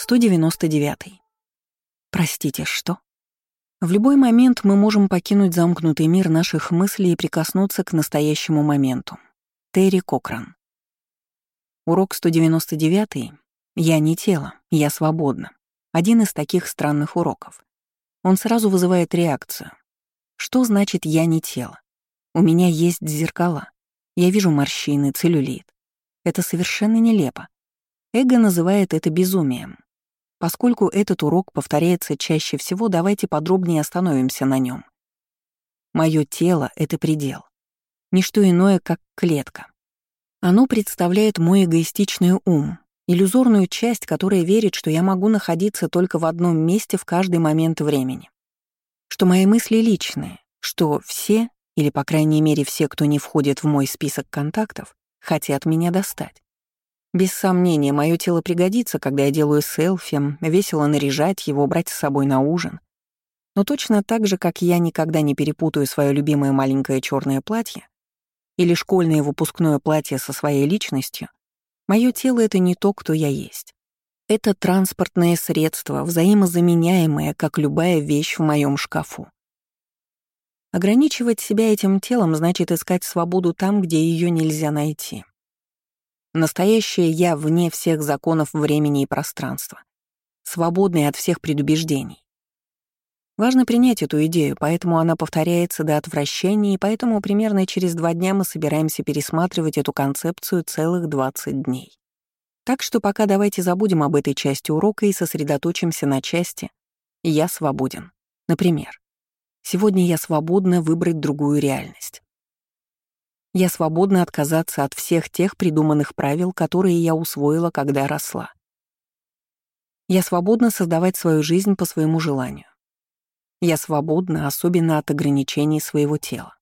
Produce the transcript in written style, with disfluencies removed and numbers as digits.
199. Простите, что? В любой момент мы можем покинуть замкнутый мир наших мыслей и прикоснуться к настоящему моменту. Терри Кокран. Урок 199. Я не тело, я свободна. Один из таких странных уроков. Он сразу вызывает реакцию. Что значит «я не тело»? У меня есть зеркала. Я вижу морщины, целлюлит. Это совершенно нелепо. Эго называет это безумием. Поскольку этот урок повторяется чаще всего, давайте подробнее остановимся на нем. Моё тело — это предел. Ничто иное, как клетка. Оно представляет мой эгоистичный ум, иллюзорную часть, которая верит, что я могу находиться только в одном месте в каждый момент времени. Что мои мысли личные, что все, или по крайней мере все, кто не входит в мой список контактов, хотят меня достать. Без сомнения, мое тело пригодится, когда я делаю селфи, весело наряжать его, брать с собой на ужин. Но точно так же, как я никогда не перепутаю свое любимое маленькое черное платье или школьное выпускное платье со своей личностью, мое тело — это не то, кто я есть. Это транспортное средство, взаимозаменяемое, как любая вещь в моем шкафу. Ограничивать себя этим телом значит искать свободу там, где ее нельзя найти. Настоящее я вне всех законов времени и пространства, свободный от всех предубеждений. Важно принять эту идею, поэтому она повторяется до отвращения, и поэтому примерно через 2 дня мы собираемся пересматривать эту концепцию целых 20 дней. Так что пока давайте забудем об этой части урока и сосредоточимся на части «я свободен». Например, сегодня я свободна выбрать другую реальность. Я свободна отказаться от всех тех придуманных правил, которые я усвоила, когда росла. Я свободна создавать свою жизнь по своему желанию. Я свободна, особенно от ограничений своего тела.